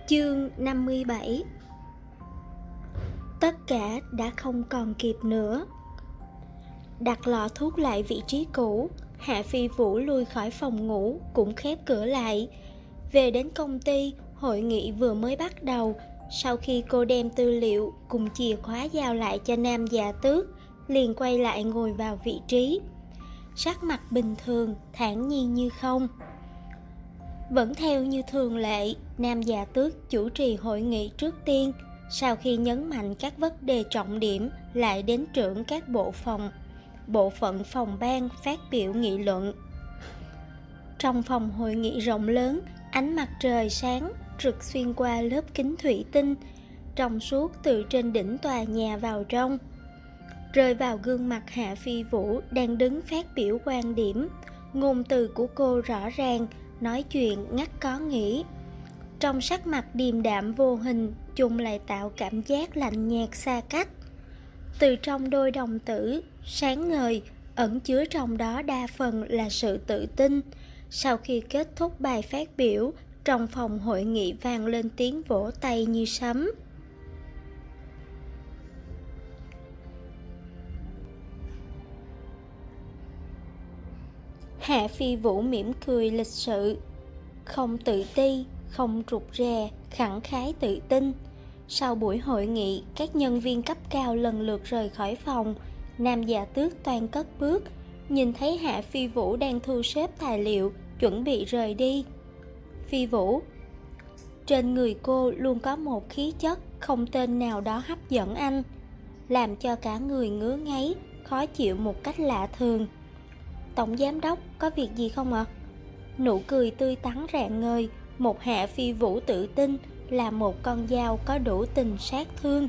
Chương 57. Tất cả đã không còn kịp nữa. Đặt lọ thuốc lại vị trí cũ, Hạ Phi Vũ lui khỏi phòng ngủ cũng khép cửa lại. Về đến công ty, hội nghị vừa mới bắt đầu. Sau khi cô đem tư liệu cùng chìa khóa giao lại cho Nam Dạ Tước, liền quay lại ngồi vào vị trí. Sắc mặt bình thường, thản nhiên như không. Vẫn theo như thường lệ, Nam Dạ Tước chủ trì hội nghị trước tiên. Sau khi nhấn mạnh các vấn đề trọng điểm, lại đến trưởng các bộ phận phòng ban phát biểu nghị luận. Trong phòng hội nghị rộng lớn, ánh mặt trời sáng rực xuyên qua lớp kính thủy tinh, trong suốt từ trên đỉnh tòa nhà vào trong, rơi vào gương mặt Hạ Phi Vũ đang đứng phát biểu quan điểm. Ngôn từ của cô rõ ràng, nói chuyện ngắt có nghĩa. Trong sắc mặt điềm đạm vô hình, chung lại tạo cảm giác lạnh nhạt xa cách. Từ trong đôi đồng tử sáng ngời, ẩn chứa trong đó đa phần là sự tự tin. Sau khi kết thúc bài phát biểu, trong phòng hội nghị vang lên tiếng vỗ tay như sấm. Hạ Phi Vũ mỉm cười lịch sự, không tự ti, không rụt rè, khẳng khái tự tin. Sau buổi hội nghị, các nhân viên cấp cao lần lượt rời khỏi phòng. Nam Dạ Tước toan cất bước, nhìn thấy Hạ Phi Vũ đang thu xếp tài liệu, chuẩn bị rời đi. Phi Vũ. Trên người cô luôn có một khí chất không tên nào đó hấp dẫn anh, làm cho cả người ngứa ngáy, khó chịu một cách lạ thường. Tổng giám đốc, có việc gì không ạ? Nụ cười tươi tắn rạng ngời, một Hạ Phi Vũ tự tin là một con dao có đủ tình sát thương.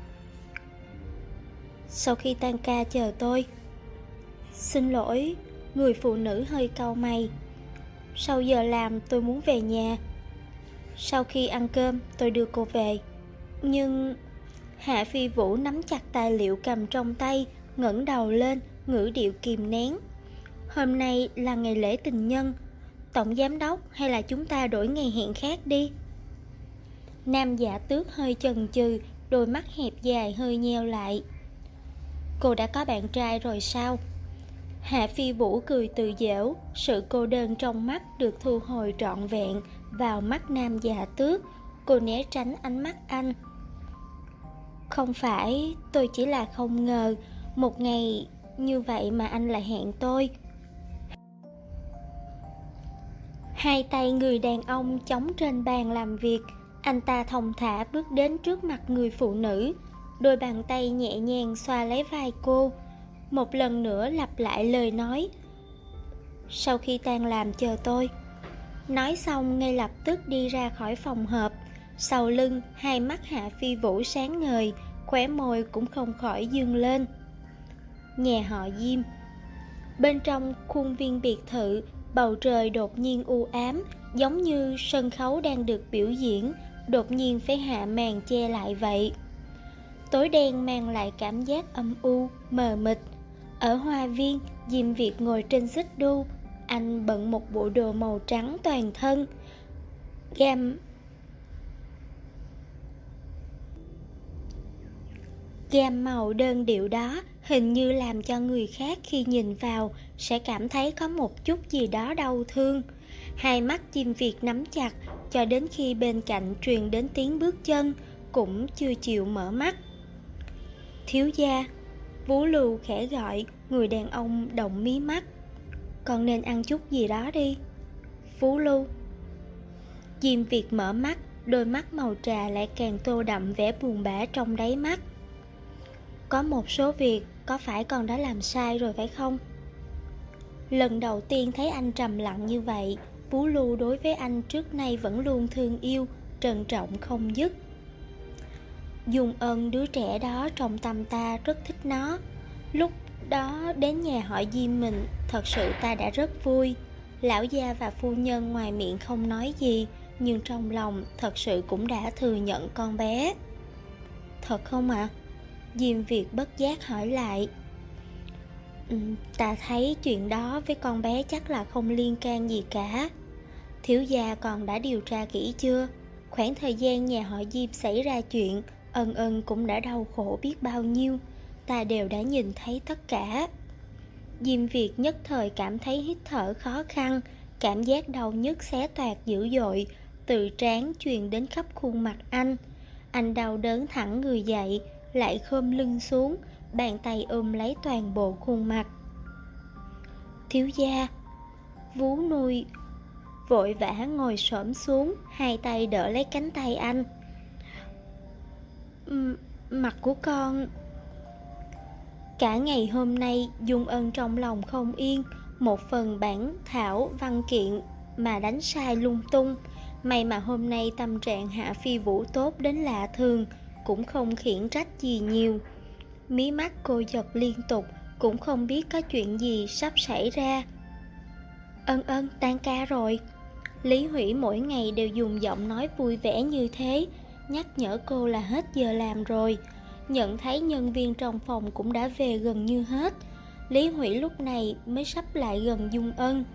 Sau khi tan ca chờ tôi. Xin lỗi, người phụ nữ hơi cau mày. Sau giờ làm tôi muốn về nhà. Sau khi ăn cơm tôi đưa cô về. Nhưng... Hạ Phi Vũ nắm chặt tài liệu cầm trong tay, ngẩng đầu lên, ngữ điệu kìm nén. Hôm nay là ngày lễ tình nhân, tổng giám đốc, hay là chúng ta đổi ngày hẹn khác đi? Nam Dạ Tước hơi chần chừ, đôi mắt hẹp dài hơi nheo lại. Cô đã có bạn trai rồi sao? Hạ Phi Vũ cười tự giễu, sự cô đơn trong mắt được thu hồi trọn vẹn vào mắt Nam Dạ Tước. Cô né tránh ánh mắt anh. Không phải, tôi chỉ là không ngờ một ngày như vậy mà anh lại hẹn tôi. Hai tay người đàn ông chống trên bàn làm việc, anh ta thong thả bước đến trước mặt người phụ nữ, đôi bàn tay nhẹ nhàng xoa lấy vai cô, một lần nữa lặp lại lời nói. Sau khi tan làm chờ tôi. Nói xong ngay lập tức đi ra khỏi phòng họp. Sau lưng, hai mắt Hạ Phi Vũ sáng ngời, khóe môi cũng không khỏi dương lên. Nhà họ Diêm. Bên trong khuôn viên biệt thự, bầu trời đột nhiên u ám, giống như sân khấu đang được biểu diễn, đột nhiên phải hạ màn che lại vậy. Tối đen mang lại cảm giác âm u, mờ mịt. Ở hoa viên, Diêm Việt ngồi trên xích đu, anh bận một bộ đồ màu trắng toàn thân. Gam màu đơn điệu đó hình như làm cho người khác khi nhìn vào sẽ cảm thấy có một chút gì đó đau thương. Hai mắt Diêm Việt nắm chặt, cho đến khi bên cạnh truyền đến tiếng bước chân, cũng chưa chịu mở mắt. Thiếu gia. Vũ Lưu khẽ gọi, người đàn ông động mí mắt. Còn nên ăn chút gì đó đi. Vũ Lưu. Diêm Việt mở mắt, đôi mắt màu trà lại càng tô đậm vẻ buồn bã trong đáy mắt. Có một số việc có phải con đã làm sai rồi phải không? Lần đầu tiên thấy anh trầm lặng như vậy, Vũ Lưu đối với anh trước nay vẫn luôn thương yêu, trân trọng không dứt. Dung Ân đứa trẻ đó trong tâm ta rất thích nó. Lúc đó đến nhà họ Diêm mình, thật sự ta đã rất vui. Lão gia và phu nhân ngoài miệng không nói gì, nhưng trong lòng thật sự cũng đã thừa nhận con bé. Thật không ạ? Diêm Việt bất giác hỏi lại. Ta thấy chuyện đó với con bé chắc là không liên can gì cả. Thiếu gia còn đã điều tra kỹ chưa? Khoảng thời gian nhà họ Diêm xảy ra chuyện, Ân Ân cũng đã đau khổ biết bao nhiêu, ta đều đã nhìn thấy tất cả. Diêm Việt nhất thời cảm thấy hít thở khó khăn, cảm giác đau nhức xé toạc dữ dội, từ trán truyền đến khắp khuôn mặt anh. Anh đau đớn thẳng người dậy, lại khom lưng xuống, bàn tay ôm lấy toàn bộ khuôn mặt. Thiếu gia. Vú nuôi vội vã ngồi xổm xuống, hai tay đỡ lấy cánh tay anh. Mặt của con. Cả ngày hôm nay Dung Ân trong lòng không yên, một phần bản thảo văn kiện mà đánh sai lung tung. May mà hôm nay tâm trạng Hạ Phi Vũ tốt đến lạ thường, cũng không khiển trách gì nhiều. Mí mắt cô giật liên tục, cũng không biết có chuyện gì sắp xảy ra. Ân Ân, tan ca rồi. Lý Hủy mỗi ngày đều dùng giọng nói vui vẻ như thế, nhắc nhở cô là hết giờ làm rồi. Nhận thấy nhân viên trong phòng cũng đã về gần như hết, Lý Hủy lúc này mới sắp lại gần Dung Ân.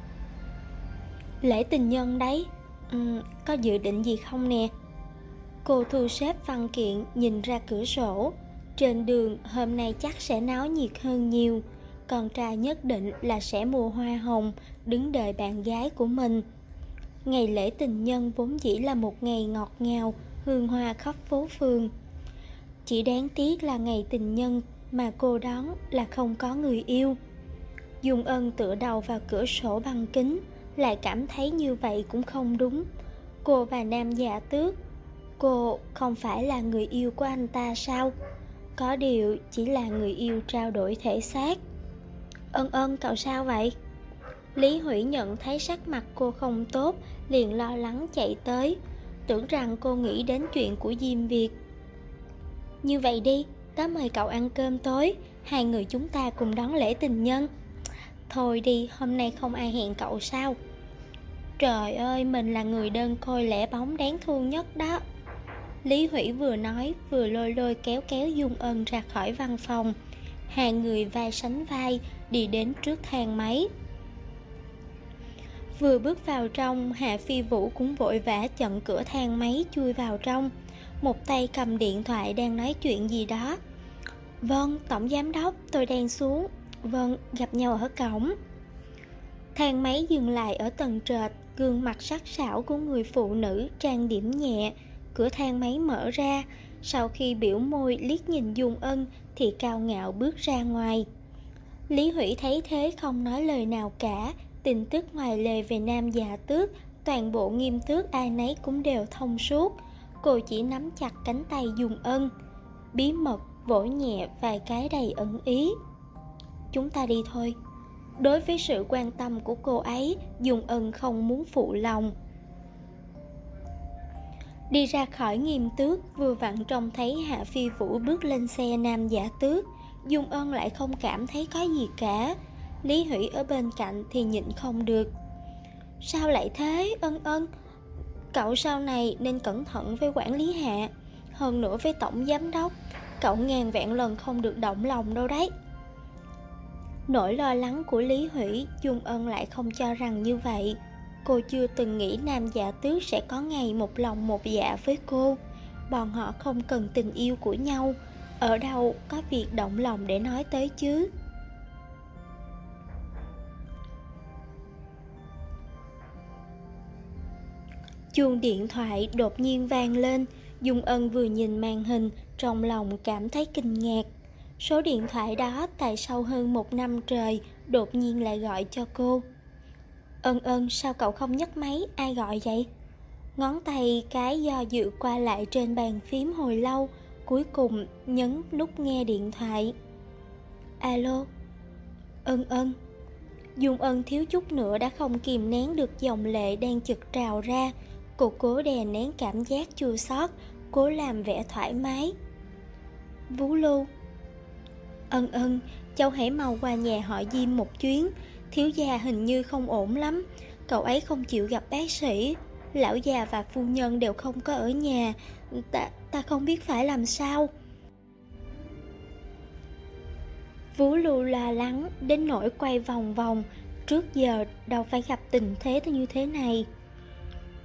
Lễ tình nhân đấy, có dự định gì không nè? Cô thu xếp văn kiện, nhìn ra cửa sổ. Trên đường hôm nay chắc sẽ náo nhiệt hơn nhiều. Con trai nhất định là sẽ mua hoa hồng, đứng đợi bạn gái của mình. Ngày lễ tình nhân vốn dĩ là một ngày ngọt ngào, hương hoa khắp phố phường. Chỉ đáng tiếc là ngày tình nhân mà cô đón là không có người yêu. Dung Ân tựa đầu vào cửa sổ băng kính, lại cảm thấy như vậy cũng không đúng. Cô và Nam Dạ Tước, cô không phải là người yêu của anh ta sao? Có điều chỉ là người yêu trao đổi thể xác. Ân Ân, cậu sao vậy? Lý Hủy nhận thấy sắc mặt cô không tốt, liền lo lắng chạy tới, tưởng rằng cô nghĩ đến chuyện của Diêm Việt. Như vậy đi, tớ mời cậu ăn cơm tối, hai người chúng ta cùng đón lễ tình nhân. Thôi đi, hôm nay không ai hẹn cậu sao? Trời ơi, mình là người đơn côi lẻ bóng đáng thương nhất đó. Lý Hủy vừa nói vừa lôi lôi kéo kéo Dung Ân ra khỏi văn phòng. Hai người vai sánh vai đi đến trước thang máy. Vừa bước vào trong, Hạ Phi Vũ cũng vội vã chặn cửa thang máy chui vào trong, một tay cầm điện thoại đang nói chuyện gì đó. Vâng, tổng giám đốc, tôi đang xuống. Vâng, gặp nhau ở cổng. Thang máy dừng lại ở tầng trệt, gương mặt sắc sảo của người phụ nữ trang điểm nhẹ. Cửa thang máy mở ra, sau khi biểu môi liếc nhìn Dung Ân thì cao ngạo bước ra ngoài. Lý Hủy thấy thế không nói lời nào cả. Tin tức ngoài lề về Nam Dạ Tước, toàn bộ Nghiêm Tước ai nấy cũng đều thông suốt. Cô chỉ nắm chặt cánh tay Dung Ân, bí mật vỗ nhẹ vài cái đầy ẩn ý. Chúng ta đi thôi. Đối với sự quan tâm của cô ấy, Dung Ân không muốn phụ lòng. Đi ra khỏi Nghiêm Tước, vừa vặn trông thấy Hạ Phi Vũ bước lên xe Nam Dạ Tước. Dung Ân lại không cảm thấy có gì cả. Lý Hủy ở bên cạnh thì nhịn không được. Sao lại thế Ân Ân? Cậu sau này nên cẩn thận với quản lý Hạ, hơn nữa với tổng giám đốc. Cậu ngàn vạn lần không được động lòng đâu đấy. Nỗi lo lắng của Lý Hủy, Dung Ân lại không cho rằng như vậy. Cô chưa từng nghĩ Nam Dạ Tước sẽ có ngày một lòng một dạ với cô. Bọn họ không cần tình yêu của nhau, ở đâu có việc động lòng để nói tới chứ. Chuông điện thoại đột nhiên vang lên. Dung Ân vừa nhìn màn hình, trong lòng cảm thấy kinh ngạc. Số điện thoại đó tại sau hơn 1 năm trời đột nhiên lại gọi cho cô. Ân Ân, sao cậu không nhấc máy, ai gọi vậy? Ngón tay cái do dự qua lại trên bàn phím hồi lâu, cuối cùng nhấn nút nghe điện thoại. Alo. Ân Ân. Dung Ân thiếu chút nữa đã không kìm nén được dòng lệ đang chực trào ra. Cô cố đè nén cảm giác chua xót, cố làm vẻ thoải mái. Vú Lưu. Ân Ân, cháu hãy mau qua nhà họ Diêm một chuyến. Thiếu gia hình như không ổn lắm. Cậu ấy không chịu gặp bác sĩ. Lão già và phu nhân đều không có ở nhà. Ta không biết phải làm sao. Vú Lưu lo lắng đến nỗi quay vòng vòng. Trước giờ đâu phải gặp tình thế như thế này.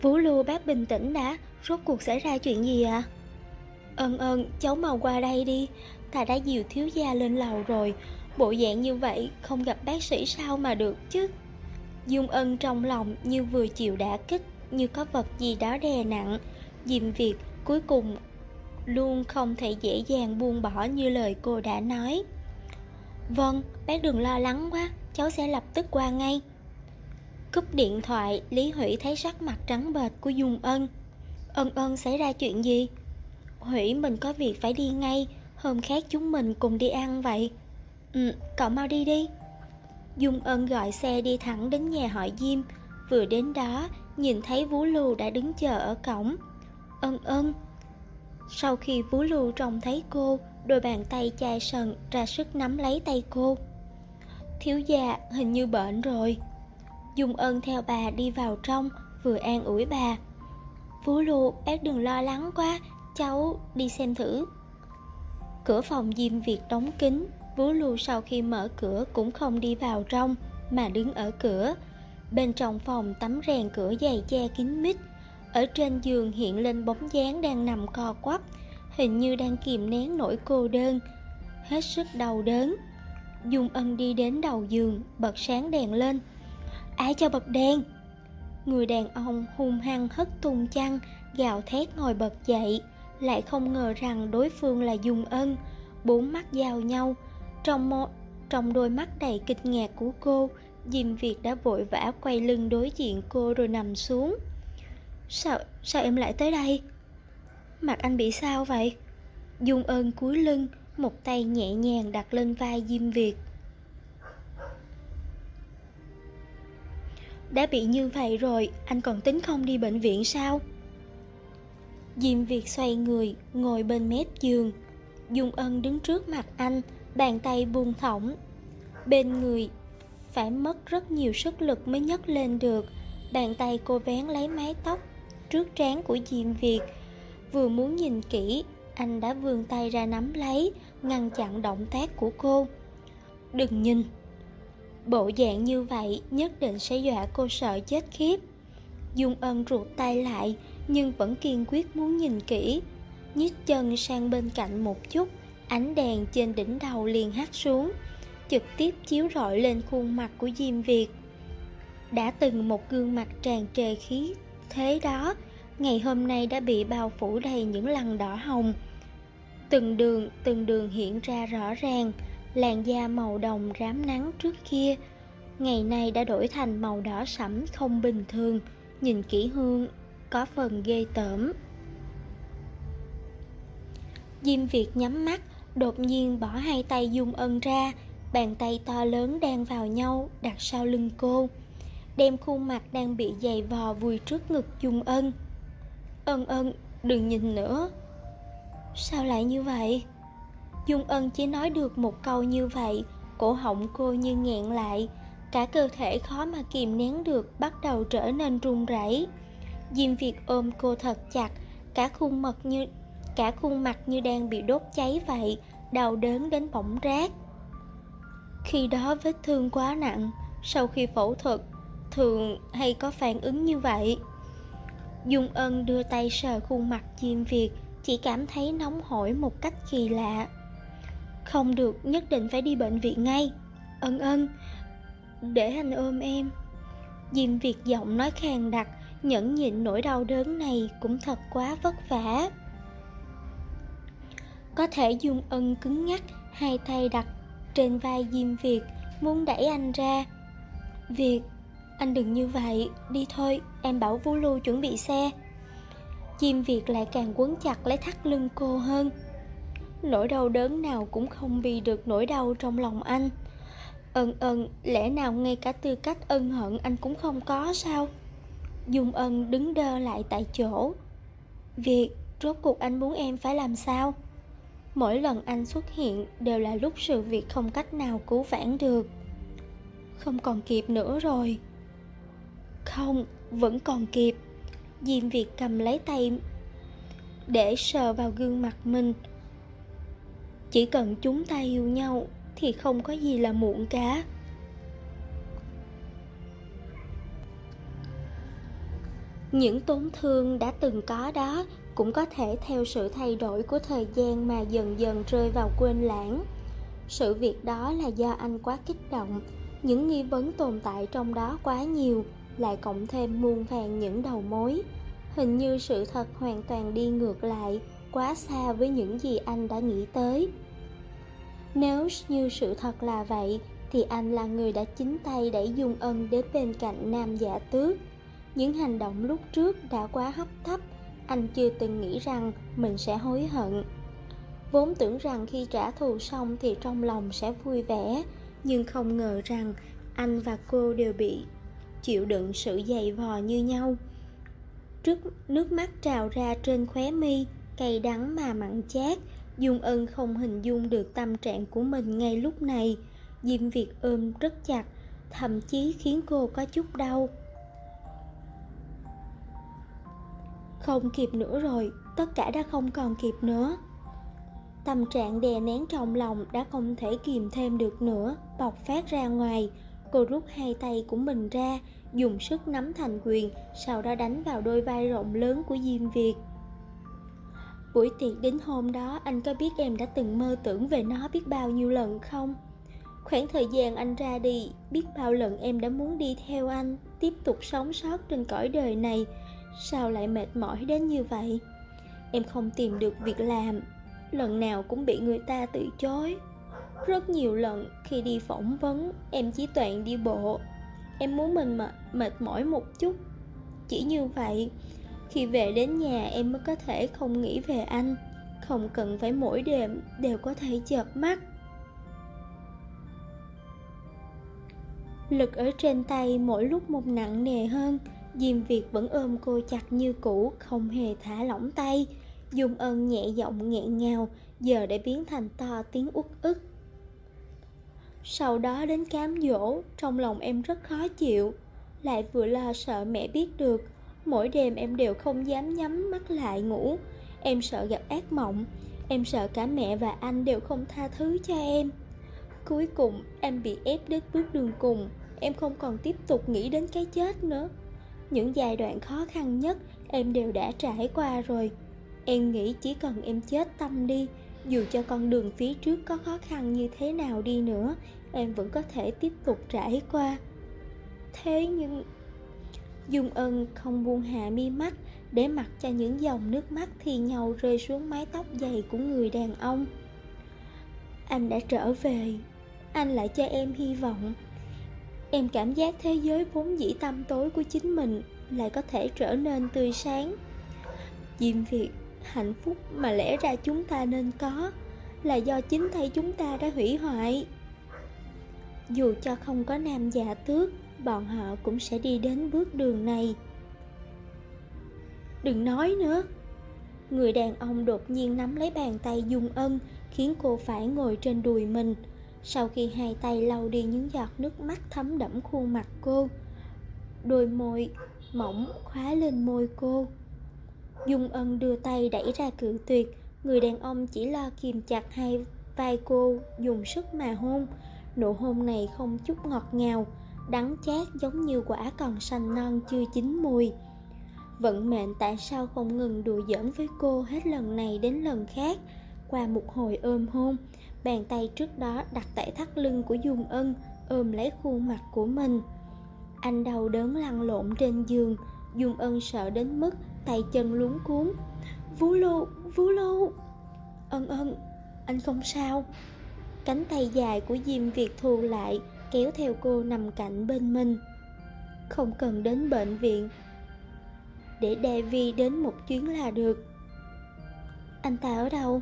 Vũ Lưu, bác bình tĩnh đã, rốt cuộc xảy ra chuyện gì ạ? Ân, cháu mau qua đây đi, ta đã dìu thiếu gia lên lầu rồi, bộ dạng như vậy không gặp bác sĩ sao mà được chứ. Dung Ân trong lòng như vừa chịu đả kích, như có vật gì đó đè nặng. Diêm Việt cuối cùng luôn không thể dễ dàng buông bỏ như lời cô đã nói. Vâng, bác đừng lo lắng quá, cháu sẽ lập tức qua ngay. Cúp điện thoại, Lý Hủy thấy sắc mặt trắng bệch của Dung Ân. Ân, xảy ra chuyện gì? Hủy, mình có việc phải đi ngay, hôm khác chúng mình cùng đi ăn vậy. Cậu mau đi đi. Dung Ân gọi xe đi thẳng đến nhà họ Diêm. Vừa đến đó, nhìn thấy Vũ Lưu đã đứng chờ ở cổng. Ân. Sau khi Vũ Lưu trông thấy cô, đôi bàn tay chai sần ra sức nắm lấy tay cô. Thiếu gia hình như bệnh rồi. Dung Ân theo bà đi vào trong, vừa an ủi bà. Vũ Lưu, bác đừng lo lắng quá, cháu đi xem thử. Cửa phòng Diêm Việt đóng kín. Vũ Lưu sau khi mở cửa cũng không đi vào trong, mà đứng ở cửa. Bên trong phòng tấm rèn cửa dày che kín mít. Ở trên giường hiện lên bóng dáng đang nằm co quắp, hình như đang kìm nén nỗi cô đơn, hết sức đau đớn. Dung Ân đi đến đầu giường, bật sáng đèn lên. Ai cho bật đèn? Người đàn ông hung hăng hất tung chăn, gào thét ngồi bật dậy. Lại không ngờ rằng đối phương là Dung Ân. Bốn mắt giao nhau. Trong đôi mắt đầy kinh ngạc của cô, Diêm Việt đã vội vã quay lưng đối diện cô rồi nằm xuống. Sao em lại tới đây? Mặt anh bị sao vậy? Dung Ân cúi lưng, một tay nhẹ nhàng đặt lên vai Diêm Việt. Đã bị như vậy rồi, anh còn tính không đi bệnh viện sao? Diêm Việt xoay người, ngồi bên mép giường. Dung Ân đứng trước mặt anh, bàn tay buông thõng. Bên người phải mất rất nhiều sức lực mới nhấc lên được. Bàn tay cô vén lấy mái tóc trước trán của Diêm Việt. Vừa muốn nhìn kỹ, anh đã vươn tay ra nắm lấy, ngăn chặn động tác của cô. Đừng nhìn. Bộ dạng như vậy nhất định sẽ dọa cô sợ chết khiếp. Dung Ân rụt tay lại, nhưng vẫn kiên quyết muốn nhìn kỹ. Nhích chân sang bên cạnh một chút, ánh đèn trên đỉnh đầu liền hắt xuống, trực tiếp chiếu rọi lên khuôn mặt của Diêm Việt. Đã từng một gương mặt tràn trề khí thế đó, ngày hôm nay đã bị bao phủ đầy những lằn đỏ hồng. Từng đường hiện ra rõ ràng. Làn da màu đồng rám nắng trước kia, ngày nay đã đổi thành màu đỏ sẫm không bình thường. Nhìn kỹ hơn có phần ghê tởm. Diêm Việt nhắm mắt, đột nhiên bỏ hai tay Dung Ân ra. Bàn tay to lớn đan vào nhau, đặt sau lưng cô, đem khuôn mặt đang bị dày vò vùi trước ngực Dung Ân. Ân, đừng nhìn nữa. Sao lại như vậy? Dung Ân chỉ nói được một câu như vậy, cổ họng cô như nghẹn lại, cả cơ thể khó mà kìm nén được bắt đầu trở nên run rẩy. Diêm Việt ôm cô thật chặt, cả khuôn mặt như đang bị đốt cháy vậy, đau đớn đến bỏng rát. Khi đó vết thương quá nặng, sau khi phẫu thuật thường hay có phản ứng như vậy. Dung Ân đưa tay sờ khuôn mặt Diêm Việt, chỉ cảm thấy nóng hổi một cách kỳ lạ. Không được, nhất định phải đi bệnh viện ngay. Ân, để anh ôm em. Diêm Việt giọng nói khàn đặc, nhẫn nhịn nỗi đau đớn này cũng thật quá vất vả. Có thể Dung Ân cứng nhắc, hai tay đặt trên vai Diêm Việt, muốn đẩy anh ra. Việt, anh đừng như vậy, đi thôi, em bảo Vũ Lưu chuẩn bị xe. Diêm Việt lại càng quấn chặt lấy thắt lưng cô hơn. Nỗi đau đớn nào cũng không bì được nỗi đau trong lòng anh. Ân, lẽ nào ngay cả tư cách ân hận anh cũng không có sao? Dung Ân đứng đơ lại tại chỗ. Việt, rốt cuộc anh muốn em phải làm sao? Mỗi lần anh xuất hiện đều là lúc sự việc không cách nào cứu vãn được. Không còn kịp nữa rồi. Không, vẫn còn kịp. Diêm Việt cầm lấy tay để sờ vào gương mặt mình. Chỉ cần chúng ta yêu nhau thì không có gì là muộn cả. Những tổn thương đã từng có đó cũng có thể theo sự thay đổi của thời gian mà dần dần rơi vào quên lãng. Sự việc đó là do anh quá kích động, những nghi vấn tồn tại trong đó quá nhiều, lại cộng thêm muôn vàn những đầu mối. Hình như sự thật hoàn toàn đi ngược lại, quá xa với những gì anh đã nghĩ tới. Nếu như sự thật là vậy, thì anh là người đã chính tay đẩy Dung Ân đến bên cạnh Nam Giả Tước. Những hành động lúc trước đã quá hấp tấp, anh chưa từng nghĩ rằng mình sẽ hối hận. Vốn tưởng rằng khi trả thù xong thì trong lòng sẽ vui vẻ, nhưng không ngờ rằng anh và cô đều bị chịu đựng sự dày vò như nhau. Nước mắt trào ra trên khóe mi, cay đắng mà mặn chát. Dung Ân không hình dung được tâm trạng của mình ngay lúc này. Diêm Việt ôm rất chặt, thậm chí khiến cô có chút đau. Không kịp nữa rồi, tất cả đã không còn kịp nữa. Tâm trạng đè nén trong lòng đã không thể kìm thêm được nữa, bộc phát ra ngoài. Cô rút hai tay của mình ra, dùng sức nắm thành quyền, sau đó đánh vào đôi vai rộng lớn của Diêm Việt. Buổi tiệc đến hôm đó, anh có biết em đã từng mơ tưởng về nó biết bao nhiêu lần không? Khoảng thời gian anh ra đi, biết bao lần em đã muốn đi theo anh, tiếp tục sống sót trên cõi đời này. Sao lại mệt mỏi đến như vậy? Em không tìm được việc làm, lần nào cũng bị người ta từ chối. Rất nhiều lần khi đi phỏng vấn, em chỉ toàn đi bộ. Em muốn mình mà mệt mỏi một chút. Chỉ như vậy, khi về đến nhà em mới có thể không nghĩ về anh, không cần phải mỗi đêm đều có thể chợp mắt. Lực ở trên tay mỗi lúc một nặng nề hơn. Diêm Việt vẫn ôm cô chặt như cũ, không hề thả lỏng tay. Dung Ân nhẹ giọng nghẹn ngào, giờ đã biến thành to tiếng uất ức. Sau đó đến cám dỗ, trong lòng em rất khó chịu, lại vừa lo sợ mẹ biết được. Mỗi đêm em đều không dám nhắm mắt lại ngủ. Em sợ gặp ác mộng, em sợ cả mẹ và anh đều không tha thứ cho em. Cuối cùng em bị ép đến bước đường cùng, em không còn tiếp tục nghĩ đến cái chết nữa. Những giai đoạn khó khăn nhất em đều đã trải qua rồi. Em nghĩ chỉ cần em chết tâm đi, dù cho con đường phía trước có khó khăn như thế nào đi nữa, em vẫn có thể tiếp tục trải qua. Thế nhưng... Dung Ân không buông hạ mi mắt, để mặc cho những dòng nước mắt thì nhau rơi xuống mái tóc dày của người đàn ông. Anh đã trở về, anh lại cho em hy vọng. Em cảm giác thế giới vốn dĩ tăm tối của chính mình lại có thể trở nên tươi sáng. Diêm Việt, hạnh phúc mà lẽ ra chúng ta nên có là do chính tay chúng ta đã hủy hoại. Dù cho không có Nam Giả Tước, bọn họ cũng sẽ đi đến bước đường này. Đừng nói nữa. Người đàn ông đột nhiên nắm lấy bàn tay Dung Ân, khiến cô phải ngồi trên đùi mình. Sau khi hai tay lau đi những giọt nước mắt thấm đẫm khuôn mặt cô, đôi môi mỏng khóa lên môi cô. Dung Ân đưa tay đẩy ra cự tuyệt. Người đàn ông chỉ lo kìm chặt hai vai cô, dùng sức mà hôn. Nụ hôn này không chút ngọt ngào, đắng chát giống như quả còn xanh non chưa chín mùi. Vận mệnh tại sao không ngừng đùa giỡn với cô hết lần này đến lần khác. Qua một hồi ôm hôn, bàn tay trước đó đặt tại thắt lưng của Dung Ân, ôm lấy khuôn mặt của mình. Anh đau đớn lăn lộn trên giường. Dung Ân sợ đến mức tay chân luống cuống. Vũ Lô. Ân, anh không sao. Cánh tay dài của Diêm Việt thu lại, kéo theo cô nằm cạnh bên mình. Không cần đến bệnh viện, để Davy đến một chuyến là được. Anh ta ở đâu?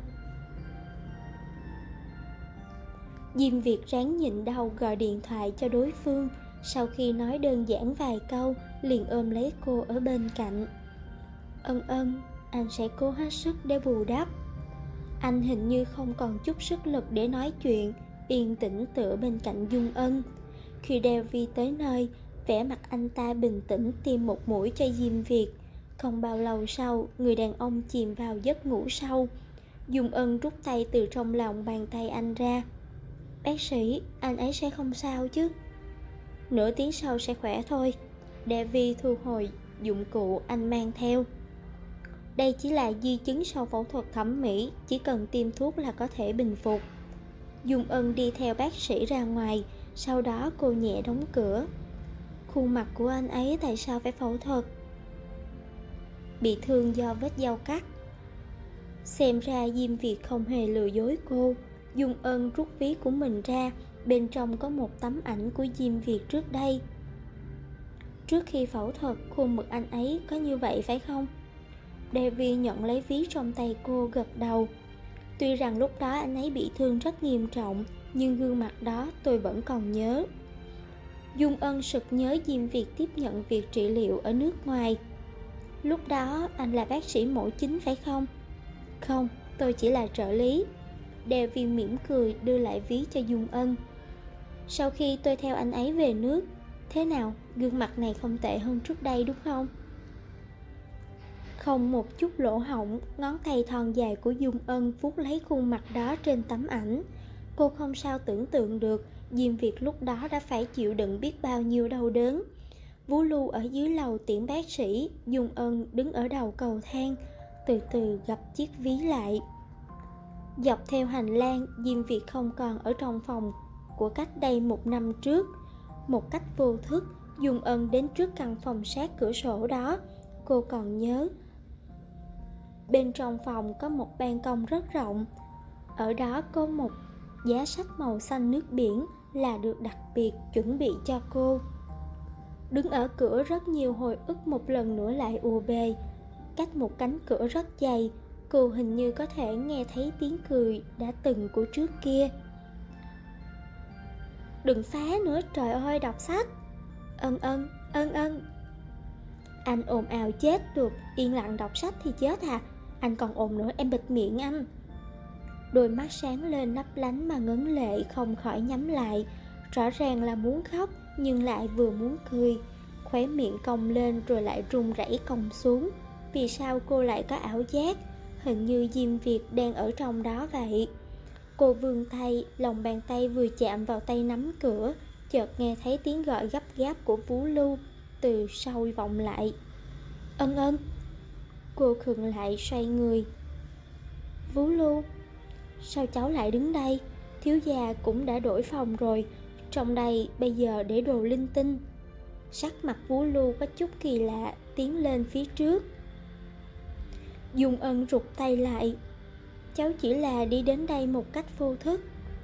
Diêm Việt ráng nhịn đau gọi điện thoại cho đối phương. Sau khi nói đơn giản vài câu, liền ôm lấy cô ở bên cạnh. Ân, anh sẽ cố hết sức để bù đắp. Anh hình như không còn chút sức lực để nói chuyện, yên tĩnh tựa bên cạnh Dung Ân. Khi Davy tới nơi, vẻ mặt anh ta bình tĩnh tiêm một mũi cho Diêm Việt. Không bao lâu sau, người đàn ông chìm vào giấc ngủ sâu. Dung Ân rút tay từ trong lòng bàn tay anh ra. Bác sĩ, anh ấy sẽ không sao chứ? Nửa tiếng sau sẽ khỏe thôi. Davy thu hồi dụng cụ anh mang theo. Đây chỉ là di chứng sau phẫu thuật thẩm mỹ, chỉ cần tiêm thuốc là có thể bình phục. Dung Ân đi theo bác sĩ ra ngoài, sau đó cô nhẹ đóng cửa. Khuôn mặt của anh ấy tại sao phải phẫu thuật? Bị thương do vết dao cắt. Xem ra Diêm Việt không hề lừa dối cô. Dung Ân rút ví của mình ra, bên trong có một tấm ảnh của Diêm Việt trước đây. Trước khi phẫu thuật, khuôn mặt anh ấy có như vậy phải không? David nhận lấy ví trong tay cô, gật đầu. Tuy rằng lúc đó anh ấy bị thương rất nghiêm trọng, nhưng gương mặt đó tôi vẫn còn nhớ. Dung Ân sực nhớ Diêm Việt tiếp nhận việc trị liệu ở nước ngoài. Lúc đó anh là bác sĩ mổ chính phải không? Không, tôi chỉ là trợ lý. David mỉm cười đưa lại ví cho Dung Ân. Sau khi tôi theo anh ấy về nước, thế nào, gương mặt này không tệ hơn trước đây đúng không? Không một chút lỗ hổng, ngón tay thon dài của Dung Ân vuốt lấy khuôn mặt đó trên tấm ảnh. Cô không sao tưởng tượng được Diêm Việt lúc đó đã phải chịu đựng biết bao nhiêu đau đớn. Vũ Lưu ở dưới lầu tiễn bác sĩ, Dung Ân đứng ở đầu cầu thang, từ từ gập chiếc ví lại. Dọc theo hành lang, Diêm Việt không còn ở trong phòng của cách đây 1 năm trước. Một cách vô thức, Dung Ân đến trước căn phòng sát cửa sổ đó. Cô còn nhớ, bên trong phòng có một ban công rất rộng. Ở đó có một giá sách màu xanh nước biển là được đặc biệt chuẩn bị cho cô. Đứng ở cửa rất nhiều hồi ức một lần nữa lại ùa về. Cách một cánh cửa rất dày, cô hình như có thể nghe thấy tiếng cười đã từng của trước kia. Đừng phá nữa, trời ơi, đọc sách. Ân ân, ân ân. Anh ồn ào chết được, yên lặng đọc sách thì chết à? Anh còn ồn nữa, em bịt miệng anh. Đôi mắt sáng lên lấp lánh mà ngấn lệ không khỏi nhắm lại. Rõ ràng là muốn khóc nhưng lại vừa muốn cười. Khóe miệng cong lên rồi lại run rẩy cong xuống. Vì sao cô lại có ảo giác hình như Diêm Việt đang ở trong đó vậy? Cô vươn tay, lòng bàn tay vừa chạm vào tay nắm cửa, chợt nghe thấy tiếng gọi gấp gáp của Vũ Lưu từ sau vọng lại. Ân ân. Cô khựng lại xoay người. Vũ Lưu, sao cháu lại đứng đây? Thiếu gia cũng đã đổi phòng rồi, trong đây bây giờ để đồ linh tinh. Sắc mặt Vũ Lưu có chút kỳ lạ, tiến lên phía trước. Dung Ân rụt tay lại. Cháu chỉ là đi đến đây một cách vô thức.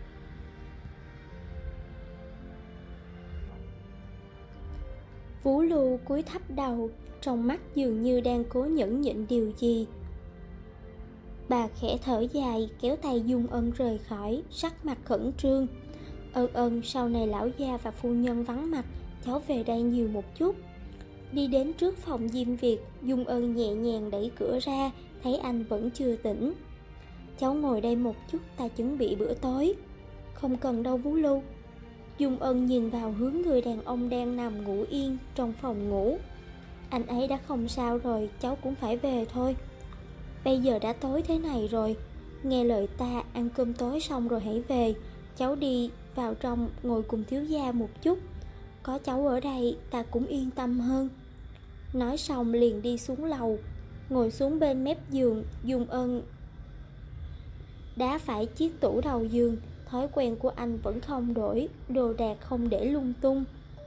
Vũ Lưu cúi thấp đầu, trong mắt dường như đang cố nhẫn nhịn điều gì. Bà khẽ thở dài, kéo tay Dung Ân rời khỏi, sắc mặt khẩn trương. Ân, sau này lão gia và phu nhân vắng mặt, cháu về đây nhiều một chút. Đi đến trước phòng Diêm Việt, Dung Ân nhẹ nhàng đẩy cửa ra, thấy anh vẫn chưa tỉnh. Cháu ngồi đây một chút, ta chuẩn bị bữa tối. Không cần đâu Vũ Lưu. Dung Ân nhìn vào hướng người đàn ông đang nằm ngủ yên trong phòng ngủ. Anh ấy đã không sao rồi, cháu cũng phải về thôi. Bây giờ đã tối thế này rồi, nghe lời ta, ăn cơm tối xong rồi hãy về. Cháu đi vào trong ngồi cùng thiếu gia một chút. Có cháu ở đây ta cũng yên tâm hơn. Nói xong liền đi xuống lầu, ngồi xuống bên mép giường. Dung Ân đá phải chiếc tủ đầu giường. Thói quen của anh vẫn không đổi, đồ đạc không để lung tung.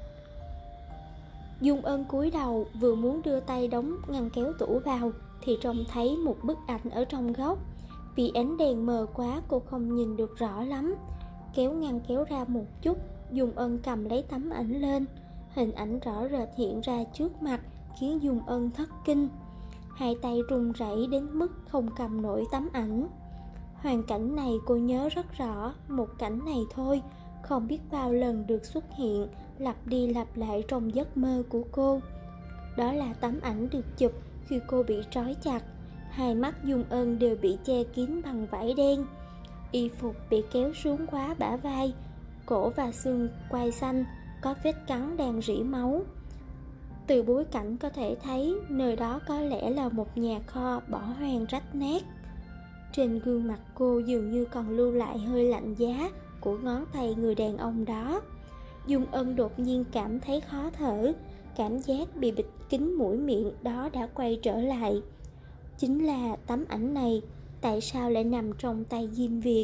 Dung Ân cúi đầu, vừa muốn đưa tay đóng ngăn kéo tủ vào thì trông thấy một bức ảnh ở trong góc. Vì ánh đèn mờ quá cô không nhìn được rõ lắm. Kéo ngăn kéo ra một chút, Dung Ân cầm lấy tấm ảnh lên. Hình ảnh rõ rệt hiện ra trước mặt, khiến Dung Ân thất kinh. Hai tay run rẩy đến mức không cầm nổi tấm ảnh. Hoàn cảnh này cô nhớ rất rõ, một cảnh này thôi, không biết bao lần được xuất hiện, lặp đi lặp lại trong giấc mơ của cô. Đó là tấm ảnh được chụp khi cô bị trói chặt. Hai mắt Dung Ân đều bị che kín bằng vải đen. Y phục bị kéo xuống quá bả vai, cổ và xương quai xanh có vết cắn đang rỉ máu. Từ bối cảnh có thể thấy nơi đó có lẽ là một nhà kho bỏ hoang rách nát. Trên gương mặt cô dường như còn lưu lại hơi lạnh giá của ngón tay người đàn ông đó. Dung Ân đột nhiên cảm thấy khó thở, cảm giác bị bịt kín mũi miệng đó đã quay trở lại. Chính là tấm ảnh này, tại sao lại nằm trong tay Diêm Việt?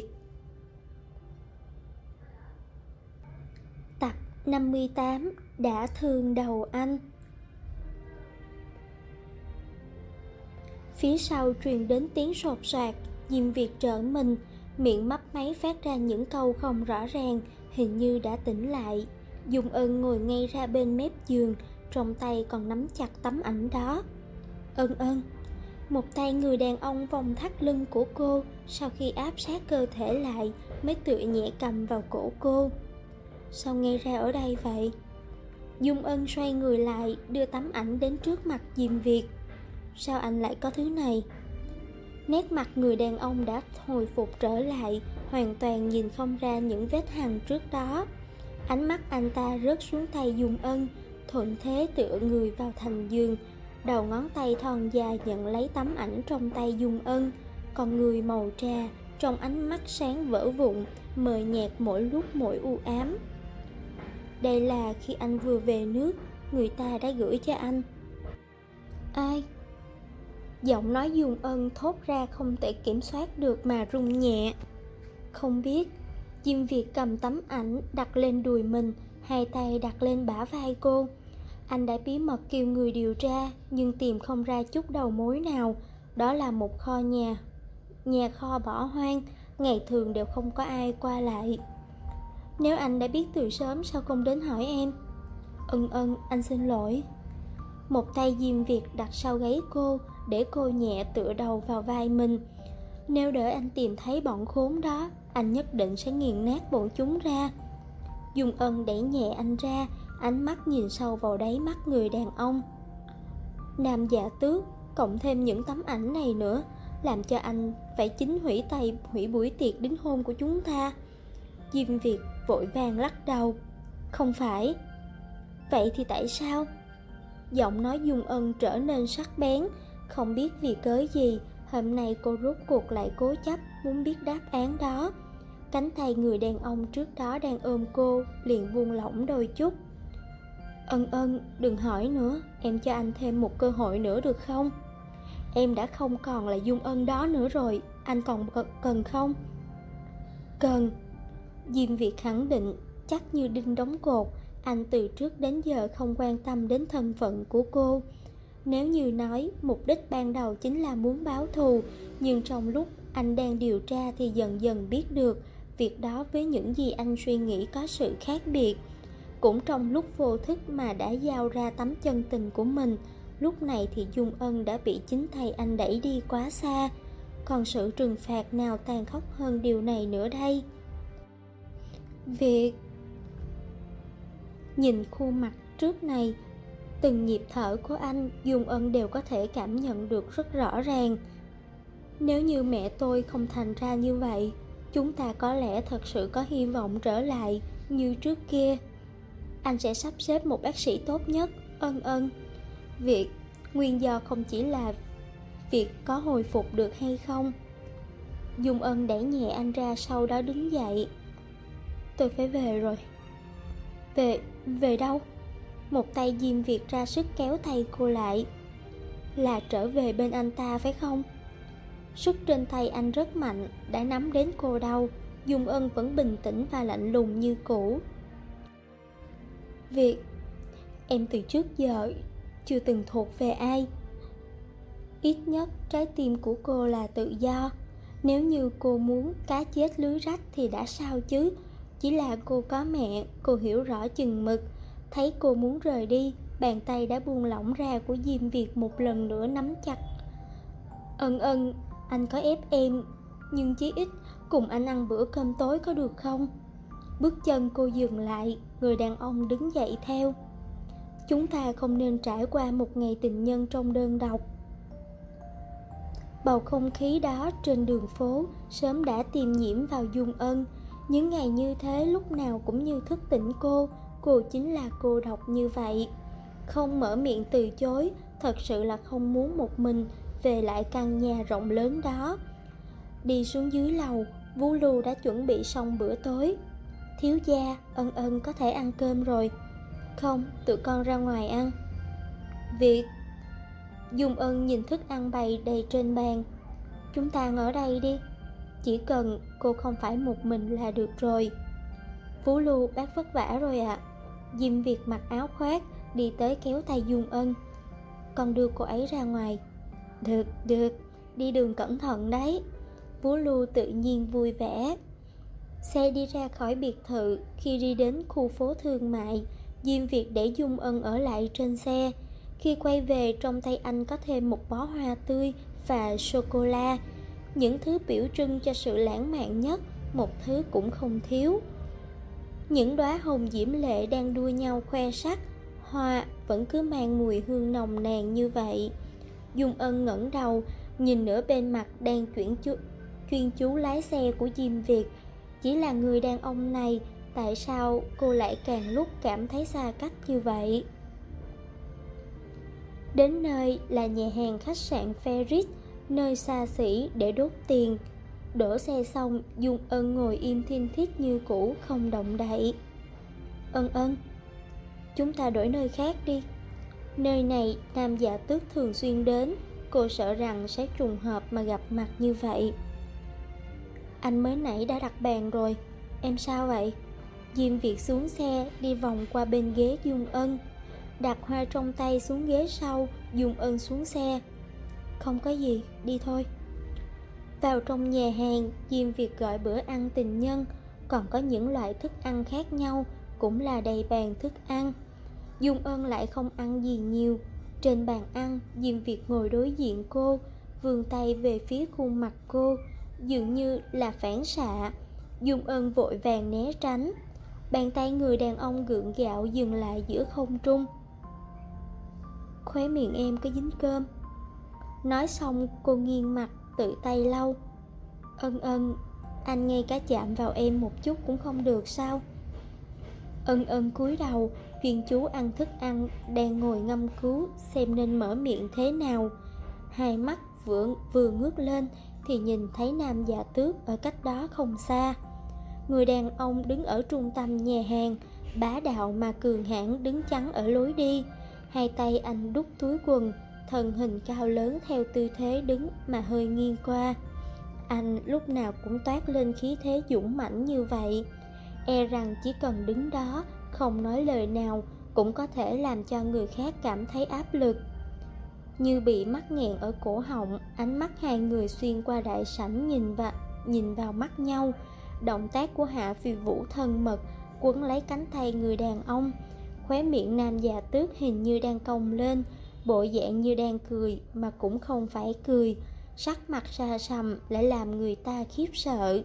Tập 58 đã thương đầu anh. Phía sau truyền đến tiếng sột soạt, Diêm Việt trợn mình, miệng mấp máy phát ra những câu không rõ ràng, hình như đã tỉnh lại. Dung Ân ngồi ngay ra bên mép giường, trong tay còn nắm chặt tấm ảnh đó. Ân Ân. Một tay người đàn ông vòng thắt lưng của cô, sau khi áp sát cơ thể lại mới tựa nhẹ cầm vào cổ cô. Sao nghe ra ở đây vậy? Dung Ân xoay người lại, đưa tấm ảnh đến trước mặt Diêm Việt. Sao anh lại có thứ này? Nét mặt người đàn ông đã hồi phục trở lại, hoàn toàn nhìn không ra những vết hằn trước đó. Ánh mắt anh ta rớt xuống tay Dung Ân, thuận thế tựa người vào thành giường. Đầu ngón tay thon dài nhận lấy tấm ảnh trong tay Dung Ân. Còn người màu trà, trong ánh mắt sáng vỡ vụn, mờ nhạt mỗi lúc mỗi u ám. Đây là khi anh vừa về nước, người ta đã gửi cho anh. Ai? Giọng nói Dung Ân thốt ra không thể kiểm soát được mà rung nhẹ. Không biết. Diêm Việt cầm tấm ảnh đặt lên đùi mình, hai tay đặt lên bả vai cô. Anh đã bí mật kêu người điều tra, nhưng tìm không ra chút đầu mối nào. Đó là một kho nhà kho bỏ hoang, ngày thường đều không có ai qua lại. Nếu anh đã biết từ sớm, sao không đến hỏi em? Ân, anh xin lỗi. Một tay Diêm Việt đặt sau gáy cô, để cô nhẹ tựa đầu vào vai mình. Nếu đợi anh tìm thấy bọn khốn đó, anh nhất định sẽ nghiền nát bọn chúng ra. Dung Ân đẩy nhẹ anh ra, ánh mắt nhìn sâu vào đáy mắt người đàn ông. Nam Dạ Tước, cộng thêm những tấm ảnh này nữa, làm cho anh phải chính hủy buổi tiệc đính hôn của chúng ta. Diêm Việt vội vàng lắc đầu. Không phải. Vậy thì tại sao? Giọng nói Dung Ân trở nên sắc bén. Không biết vì cớ gì, hôm nay cô rốt cuộc lại cố chấp muốn biết đáp án đó. Cánh tay người đàn ông trước đó đang ôm cô liền buông lỏng đôi chút. Ân, đừng hỏi nữa, em cho anh thêm một cơ hội nữa được không? Em đã không còn là Dung Ân đó nữa rồi, anh còn cần không? Cần. Diêm Việt khẳng định, chắc như đinh đóng cột. Anh từ trước đến giờ không quan tâm đến thân phận của cô. Nếu như nói mục đích ban đầu chính là muốn báo thù, nhưng trong lúc anh đang điều tra thì dần dần biết được việc đó với những gì anh suy nghĩ có sự khác biệt. Cũng trong lúc vô thức mà đã giao ra tấm chân tình của mình. Lúc này thì Dung Ân đã bị chính tay anh đẩy đi quá xa. Còn sự trừng phạt nào tàn khốc hơn điều này nữa đây? Việt. Nhìn khuôn mặt trước này, từng nhịp thở của anh, Dung Ân đều có thể cảm nhận được rất rõ ràng. Nếu như mẹ tôi không thành ra như vậy, chúng ta có lẽ thật sự có hy vọng trở lại như trước kia. Anh sẽ sắp xếp một bác sĩ tốt nhất. Ân. Việc nguyên do không chỉ là việc có hồi phục được hay không. Dung Ân đẩy nhẹ anh ra, sau đó đứng dậy. Tôi phải về rồi. Về đâu? Một tay Diêm Việt ra sức kéo tay cô lại. Là trở về bên anh ta phải không? Sức trên tay anh rất mạnh, đã nắm đến cô đau. Dung Ân vẫn bình tĩnh và lạnh lùng như cũ. Việt, em từ trước giờ chưa từng thuộc về ai. Ít nhất trái tim của cô là tự do. Nếu như cô muốn cá chết lưới rách thì đã sao chứ. Chỉ là cô có mẹ, cô hiểu rõ chừng mực. Thấy cô muốn rời đi, bàn tay đã buông lỏng ra của Diêm Việt một lần nữa nắm chặt. Ân, anh có ép em, nhưng chí ít cùng anh ăn bữa cơm tối có được không? Bước chân cô dừng lại, người đàn ông đứng dậy theo. Chúng ta không nên trải qua một ngày tình nhân trong đơn độc. Bầu không khí đó trên đường phố sớm đã tiêm nhiễm vào Dung Ân. Những ngày như thế lúc nào cũng như thức tỉnh cô chính là cô độc như vậy. Không mở miệng từ chối, thật sự là không muốn một mình về lại căn nhà rộng lớn đó. Đi xuống dưới lầu, Vũ Lưu đã chuẩn bị xong bữa tối. Thiếu gia, Ân có thể ăn cơm rồi. Không, tụi con ra ngoài ăn. Việt. Dung Ân nhìn thức ăn bày đầy trên bàn. Chúng ta ở đây đi. Chỉ cần cô không phải một mình là được rồi. Phú Lưu, bác vất vả rồi ạ. Diêm Việt mặc áo khoác đi tới kéo tay Dung Ân. Con đưa cô ấy ra ngoài. Được, đi đường cẩn thận đấy. Phú Lưu tự nhiên vui vẻ. Xe đi ra khỏi biệt thự. Khi đi đến khu phố thương mại, Diêm Việt để Dung Ân ở lại trên xe. Khi quay về, trong tay anh có thêm một bó hoa tươi và sô-cô-la, những thứ biểu trưng cho sự lãng mạn nhất, một thứ cũng không thiếu. Những đóa hồng diễm lệ đang đua nhau khoe sắc, hoa vẫn cứ mang mùi hương nồng nàn như vậy. Dung Ân ngẩng đầu, nhìn nửa bên mặt đang chuyên chú lái xe của Diêm Việt. Chỉ là người đàn ông này, tại sao cô lại càng lúc cảm thấy xa cách như vậy? Đến nơi là nhà hàng khách sạn Ferris, nơi xa xỉ để đốt tiền. Đổ xe xong, Dung Ân ngồi im thiên thít như cũ, không động đậy. Ân, chúng ta đổi nơi khác đi. Nơi này Nam Dạ Tước thường xuyên đến, cô sợ rằng sẽ trùng hợp mà gặp mặt như vậy. Anh mới nãy đã đặt bàn rồi, em sao vậy? Diêm Việt xuống xe, đi vòng qua bên ghế Dung Ân, đặt hoa trong tay xuống ghế sau. Dung Ân xuống xe. Không có gì, đi thôi. Vào trong nhà hàng, Diêm Việt gọi bữa ăn tình nhân, còn có những loại thức ăn khác nhau, cũng là đầy bàn thức ăn. Dung Ân lại không ăn gì nhiều. Trên bàn ăn, Diêm Việt ngồi đối diện cô, vươn tay về phía khuôn mặt cô, dường như là phản xạ. Dung Ân vội vàng né tránh. Bàn tay người đàn ông gượng gạo dừng lại giữa không trung. Khóe miệng em có dính cơm. Nói xong cô nghiêng mặt tự tay lau. Ân, anh ngay cả chạm vào em một chút cũng không được sao? Ân cúi đầu, chuyên chú ăn thức ăn, đang ngồi ngâm cứu xem nên mở miệng thế nào. Hai mắt vừa ngước lên thì nhìn thấy Nam Dạ Tước ở cách đó không xa. Người đàn ông đứng ở trung tâm nhà hàng, bá đạo mà cường hãn đứng chắn ở lối đi. Hai tay anh đút túi quần, thân hình cao lớn theo tư thế đứng mà hơi nghiêng qua. Anh lúc nào cũng toát lên khí thế dũng mãnh như vậy. E rằng chỉ cần đứng đó, không nói lời nào, cũng có thể làm cho người khác cảm thấy áp lực. Như bị mắc nghẹn ở cổ họng, ánh mắt hai người xuyên qua đại sảnh nhìn vào mắt nhau. Động tác của Hạ Phi Vũ thân mật, quấn lấy cánh tay người đàn ông. Khóe miệng Nam Dạ Tước hình như đang cong lên, bộ dạng như đang cười mà cũng không phải cười. Sắc mặt xa sầm lại làm người ta khiếp sợ.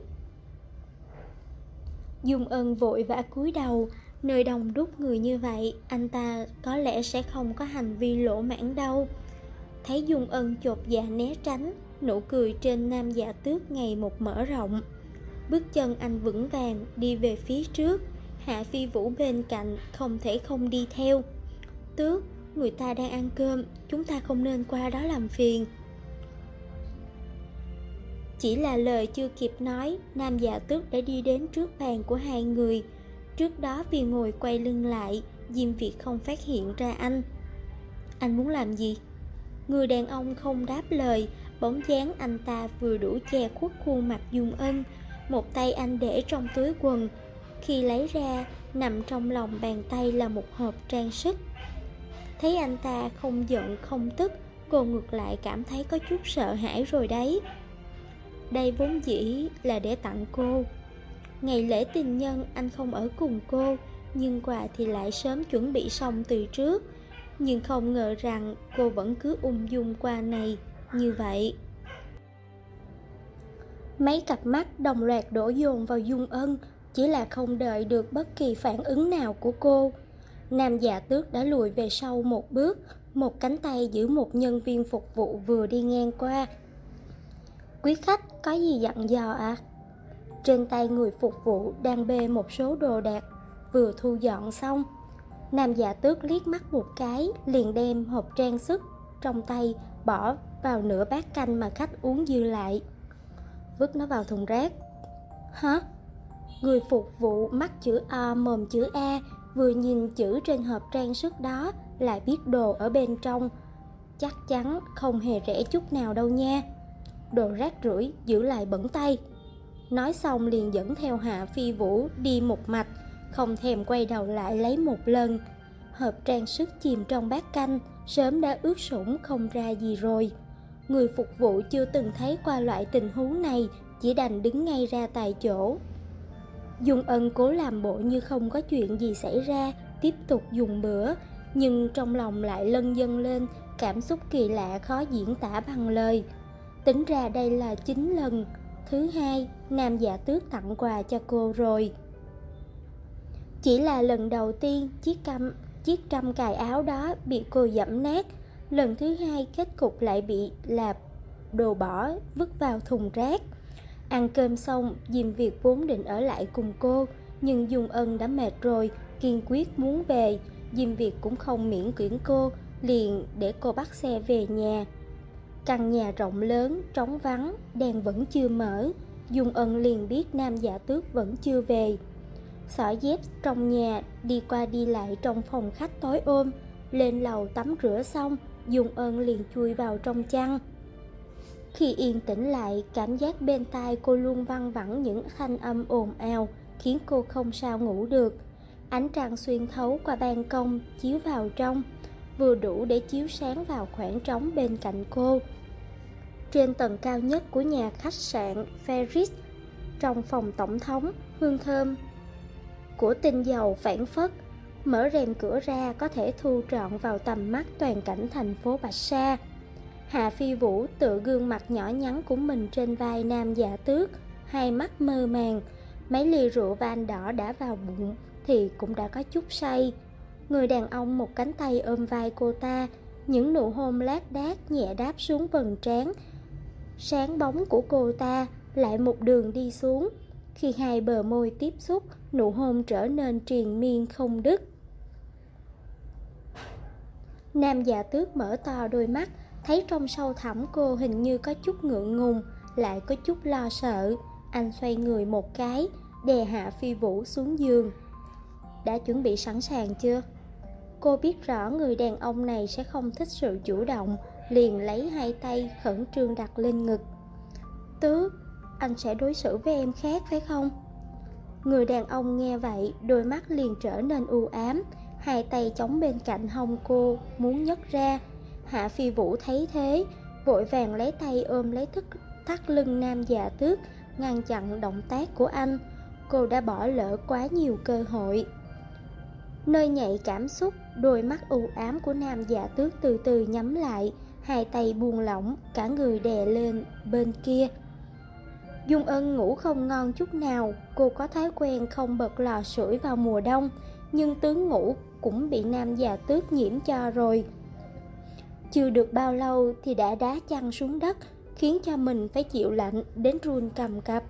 Dung Ân vội vã cúi đầu. Nơi đông đúc người như vậy, anh ta có lẽ sẽ không có hành vi lỗ mãng đâu. Thấy Dung Ân chột dạ né tránh, nụ cười trên Nam Dạ Tước ngày một mở rộng. Bước chân anh vững vàng đi về phía trước. Hạ Phi Vũ bên cạnh không thể không đi theo. Tước, người ta đang ăn cơm, chúng ta không nên qua đó làm phiền. Chỉ là lời chưa kịp nói, Nam Dạ Tước đã đi đến trước bàn của hai người. Trước đó vì ngồi quay lưng lại, Diêm Việt không phát hiện ra anh. Anh muốn làm gì? Người đàn ông không đáp lời, bóng dáng anh ta vừa đủ che khuất khuôn mặt Dung Ân. Một tay anh để trong túi quần, khi lấy ra, nằm trong lòng bàn tay là một hộp trang sức. Thấy anh ta không giận không tức, cô ngược lại cảm thấy có chút sợ hãi rồi đấy. Đây vốn dĩ là để tặng cô. Ngày lễ tình nhân anh không ở cùng cô, nhưng quà thì lại sớm chuẩn bị xong từ trước. Nhưng không ngờ rằng cô vẫn cứ ung dung qua này như vậy. Mấy cặp mắt đồng loạt đổ dồn vào Dung Ân, chỉ là không đợi được bất kỳ phản ứng nào của cô. Nam Dạ Tước đã lùi về sau một bước, một cánh tay giữ một nhân viên phục vụ vừa đi ngang qua. Quý khách có gì dặn dò ạ? Trên tay người phục vụ đang bê một số đồ đạc vừa thu dọn xong. Nam Dạ Tước liếc mắt một cái, liền đem hộp trang sức trong tay bỏ vào nửa bát canh mà khách uống dư lại. Vứt nó vào thùng rác. Hả? Người phục vụ mắt chữ O mồm chữ A, vừa nhìn chữ trên hộp trang sức đó lại biết đồ ở bên trong chắc chắn không hề rẻ chút nào đâu nha. Đồ rác rưởi, giữ lại bẩn tay. Nói xong liền dẫn theo Hạ Phi Vũ đi một mạch, không thèm quay đầu lại lấy một lần. Hộp trang sức chìm trong bát canh sớm đã ướt sũng không ra gì rồi. Người phục vụ chưa từng thấy qua loại tình huống này, chỉ đành đứng ngay ra tại chỗ. Dung Ân cố làm bộ như không có chuyện gì xảy ra, tiếp tục dùng bữa, nhưng trong lòng lại lân dâng lên cảm xúc kỳ lạ khó diễn tả bằng lời. Tính ra đây là 9 lần thứ 2 Nam Dạ Tước tặng quà cho cô rồi. Chỉ là lần đầu tiên chiếc trăm cài áo đó bị cô giẫm nát, lần thứ 2 kết cục lại bị là đồ bỏ vứt vào thùng rác. Ăn cơm xong, Diêm Việt vốn định ở lại cùng cô, nhưng Dung Ân đã mệt rồi, kiên quyết muốn về. Diêm Việt cũng không miễn cưỡng cô, liền để cô bắt xe về nhà. Căn nhà rộng lớn, trống vắng, đèn vẫn chưa mở. Dung Ân liền biết Nam Dạ Tước vẫn chưa về. Xỏ dép trong nhà, đi qua đi lại trong phòng khách tối ôm. Lên lầu tắm rửa xong, Dung Ân liền chui vào trong chăn. Khi yên tĩnh lại, cảm giác bên tai cô luôn văng vẳng những thanh âm ồn ào, khiến cô không sao ngủ được. Ánh trăng xuyên thấu qua ban công, chiếu vào trong, vừa đủ để chiếu sáng vào khoảng trống bên cạnh cô. Trên tầng cao nhất của nhà khách sạn Ferris, trong phòng tổng thống, hương thơm của tinh dầu phảng phất. Mở rèm cửa ra có thể thu trọn vào tầm mắt toàn cảnh thành phố Bạch Sa. Hạ Phi Vũ tựa gương mặt nhỏ nhắn của mình trên vai Nam Dạ Tước, hai mắt mơ màng. Mấy ly rượu vang đỏ đã vào bụng thì cũng đã có chút say. Người đàn ông một cánh tay ôm vai cô ta, những nụ hôn lác đác nhẹ đáp xuống vầng trán sáng bóng của cô ta, lại một đường đi xuống. Khi hai bờ môi tiếp xúc, nụ hôn trở nên triền miên không dứt. Nam Dạ Tước mở to đôi mắt, thấy trong sâu thẳm cô hình như có chút ngượng ngùng, lại có chút lo sợ. Anh xoay người một cái, đè Hạ Phi Vũ xuống giường. Đã chuẩn bị sẵn sàng chưa? Cô biết rõ người đàn ông này sẽ không thích sự chủ động, liền lấy hai tay khẩn trương đặt lên ngực. Tước, anh sẽ đối xử với em khác phải không? Người đàn ông nghe vậy, đôi mắt liền trở nên u ám, hai tay chống bên cạnh hông cô, muốn nhấc ra. Hạ Phi Vũ thấy thế, vội vàng lấy tay ôm lấy thắt lưng Nam Dạ Tước, ngăn chặn động tác của anh. Cô đã bỏ lỡ quá nhiều cơ hội. Nơi nhạy cảm xúc, đôi mắt u ám của Nam Dạ Tước từ từ nhắm lại, hai tay buông lỏng, cả người đè lên bên kia. Dung Ân ngủ không ngon chút nào. Cô có thói quen không bật lò sưởi vào mùa đông, nhưng tướng ngủ cũng bị Nam Dạ Tước nhiễm cho rồi. Chưa được bao lâu thì đã đá chăn xuống đất, khiến cho mình phải chịu lạnh đến run cầm cập.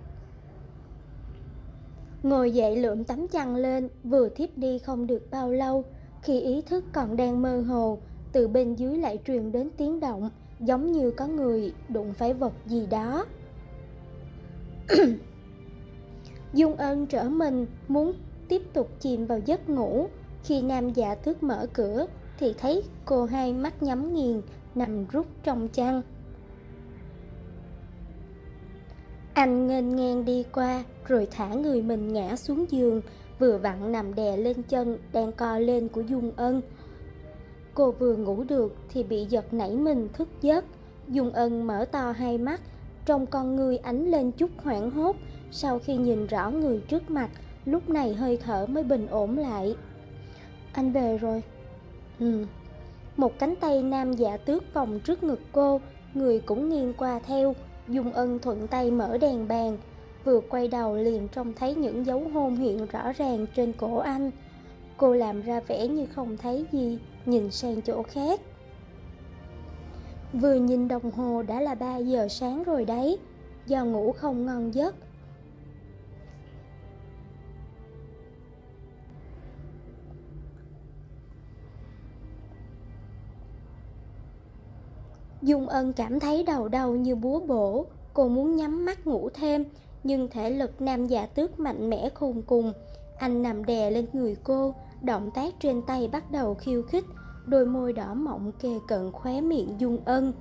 Ngồi dậy lượm tấm chăn lên, vừa thiếp đi không được bao lâu, khi ý thức còn đang mơ hồ, từ bên dưới lại truyền đến tiếng động, giống như có người đụng phải vật gì đó. Dung Ân trở mình, muốn tiếp tục chìm vào giấc ngủ. Khi Nam Dạ Tước mở cửa thì thấy cô hai mắt nhắm nghiền, nằm rút trong chăn. Anh nghênh ngang đi qua, rồi thả người mình ngã xuống giường, vừa vặn nằm đè lên chân đang co lên của Dung Ân. Cô vừa ngủ được thì bị giật nảy mình thức giấc. Dung Ân mở to hai mắt, trong con ngươi ánh lên chút hoảng hốt. Sau khi nhìn rõ người trước mặt, lúc này hơi thở mới bình ổn lại. Anh về rồi. Một cánh tay Nam Dạ Tước vòng trước ngực cô, người cũng nghiêng qua theo. Dung Ân thuận tay mở đèn bàn, vừa quay đầu liền trông thấy những dấu hôn hiện rõ ràng trên cổ anh. Cô làm ra vẻ như không thấy gì, nhìn sang chỗ khác. Vừa nhìn đồng hồ đã là 3 giờ sáng rồi đấy. Do ngủ không ngon giấc, Dung Ân cảm thấy đầu đau như búa bổ. Cô muốn nhắm mắt ngủ thêm, nhưng thể lực Nam Dạ Tước mạnh mẽ khôn cùng. Anh nằm đè lên người cô, động tác trên tay bắt đầu khiêu khích. đôi môi đỏ mọng kề cận khóe miệng Dung Ân.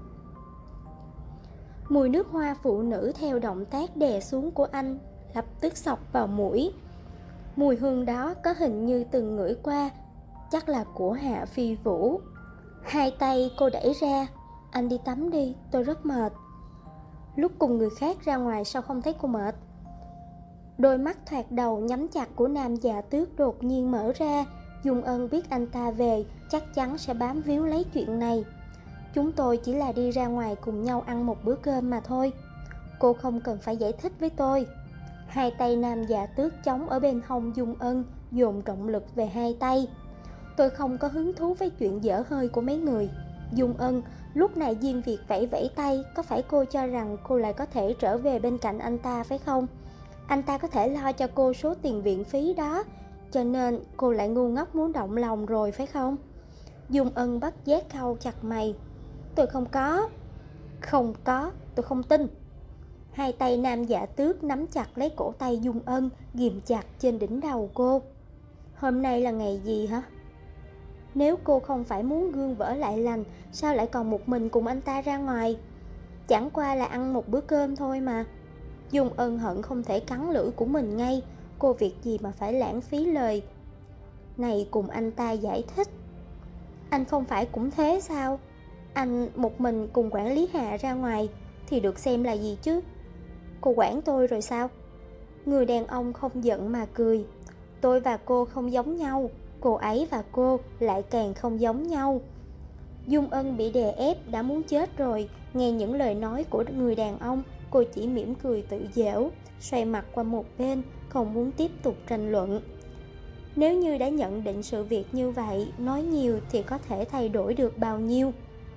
Mùi nước hoa phụ nữ theo động tác đè xuống của anh lập tức xộc vào mũi. Mùi hương đó có hình như từng ngửi qua, chắc là của Hạ Phi Vũ. Hai tay cô đẩy ra. Anh đi tắm đi, tôi rất mệt. Lúc cùng người khác ra ngoài sao không thấy cô mệt? Đôi mắt thoạt đầu nhắm chặt của nam già tước đột nhiên mở ra. Dung Ân biết anh ta về chắc chắn sẽ bám víu lấy chuyện này. Chúng tôi chỉ là đi ra ngoài cùng nhau ăn một bữa cơm mà thôi. Cô không cần phải giải thích với tôi. Hai tay nam già tước chống ở bên hông Dung Ân, dồn trọng lực về hai tay. Tôi không có hứng thú với chuyện dở hơi của mấy người. Dung Ân, lúc này Diêm Việt vẫy vẫy tay, có phải cô cho rằng cô lại có thể trở về bên cạnh anh ta phải không? Anh ta có thể lo cho cô số tiền viện phí đó, cho nên cô lại ngu ngốc muốn động lòng rồi phải không? Dung Ân bất giác cau chặt mày. Tôi không có. Không có, tôi không tin. Hai tay nam dạ tước nắm chặt lấy cổ tay Dung Ân, ghìm chặt trên đỉnh đầu cô. Hôm nay là ngày gì hả? Nếu cô không phải muốn gương vỡ lại lành, sao lại còn một mình cùng anh ta ra ngoài? Chẳng qua là ăn một bữa cơm thôi mà. Dung Ân hận không thể cắn lưỡi của mình ngay. Cô việc gì mà phải lãng phí lời này cùng anh ta giải thích. Anh không phải cũng thế sao? Anh một mình cùng quản lý Hạ ra ngoài thì được xem là gì chứ? Cô quản tôi rồi sao? Người đàn ông không giận mà cười. Tôi và cô không giống nhau, cô ấy và cô lại càng không giống nhau. Dung Ân bị đè ép đã muốn chết rồi. Nghe những lời nói của người đàn ông, cô chỉ mỉm cười tự giễu, xoay mặt qua một bên, không muốn tiếp tục tranh luận. Nếu như đã nhận định sự việc như vậy, nói nhiều thì có thể thay đổi được bao nhiêu?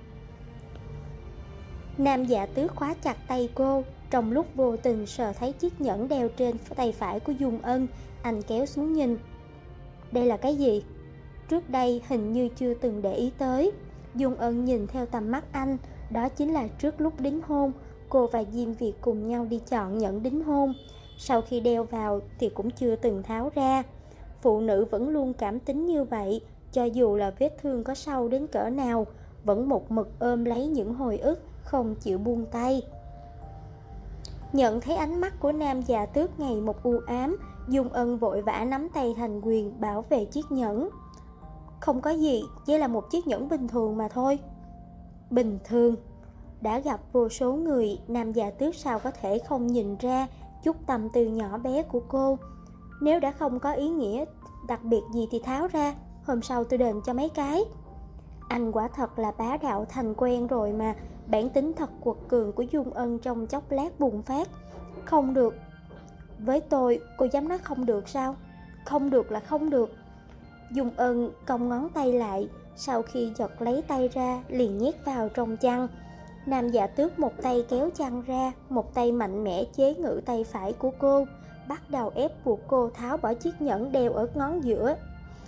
Nam dạ tước khóa chặt tay cô. Trong lúc vô tình sờ thấy chiếc nhẫn đeo trên tay phải của Dung Ân, anh kéo xuống nhìn. Đây là cái gì? Trước đây hình như chưa từng để ý tới. Dung Ân nhìn theo tầm mắt anh. Đó chính là trước lúc đính hôn, cô và Diêm Việt cùng nhau đi chọn nhẫn đính hôn. Sau khi đeo vào thì cũng chưa từng tháo ra. Phụ nữ vẫn luôn cảm tính như vậy. Cho dù là vết thương có sâu đến cỡ nào, vẫn một mực ôm lấy những hồi ức, không chịu buông tay. Nhận thấy ánh mắt của nam già tước ngày một u ám, Dung Ân vội vã nắm tay thành quyền bảo vệ chiếc nhẫn. Không có gì, chỉ là một chiếc nhẫn bình thường mà thôi. Bình thường? Đã gặp vô số người, nam già tước sao có thể không nhìn ra chút tâm tư nhỏ bé của cô. Nếu đã không có ý nghĩa đặc biệt gì thì tháo ra, hôm sau tôi đền cho mấy cái. Anh quả thật là bá đạo thành quen rồi mà. Bản tính thật quật cường của Dung Ân trong chốc lát bùng phát. Không được. Với tôi, cô dám nói không được sao? Không được là không được. Dung Ân cong ngón tay lại. Sau khi giật lấy tay ra, liền nhét vào trong chăn. Nam dạ tước một tay kéo chăn ra, một tay mạnh mẽ chế ngự tay phải của cô, bắt đầu ép buộc cô tháo bỏ chiếc nhẫn đeo ở ngón giữa.